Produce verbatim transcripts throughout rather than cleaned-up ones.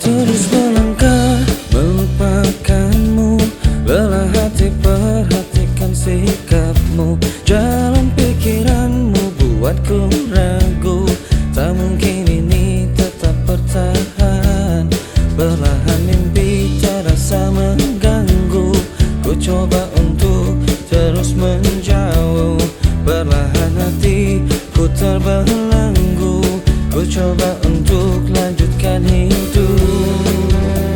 Terus melangkah melupakanmu, lelah hati perhatikan sikapmu. Jalan pikiranmu buatku ragu, tak mungkin ini tetap bertahan. Perlahan mimpi terasa mengganggu, ku coba untuk terus menjauh. Perlahan hatiku terbelenggu, ku coba untuk lanjutkan hidup.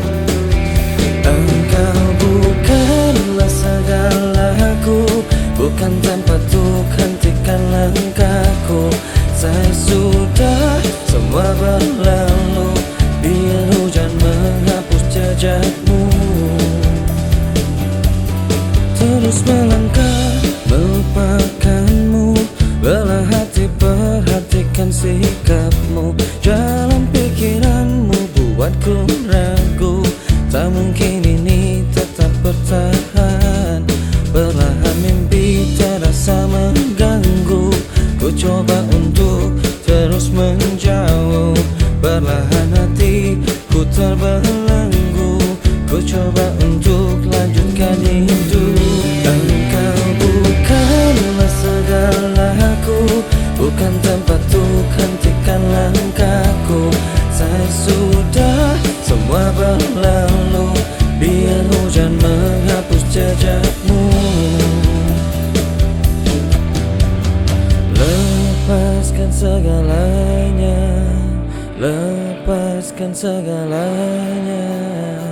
Engkau bukanlah segalaku, bukan tempat untuk hentikan langkahku. Saya sudah semua berlalu, biar hujan menghapus jejakmu. Terus melangkah melupakanmu, lelah hati perhatikan sikapmu. Jalan pikiranmu buatku ragu, tak mungkin ini tetap bertahan. Perlahan mimpi terasa mengganggu, ku coba untuk terus menjauh. Perlahan hatiku terbelenggu, ku coba untuk lanjutkan hidup. Engkau bukanlah segalaku, bukan tempat untuk hentikan langkahku. Saya sudah semua berlalu, biar hujan menghapus jejakmu. Lepaskan segalanya, lepaskan segalanya.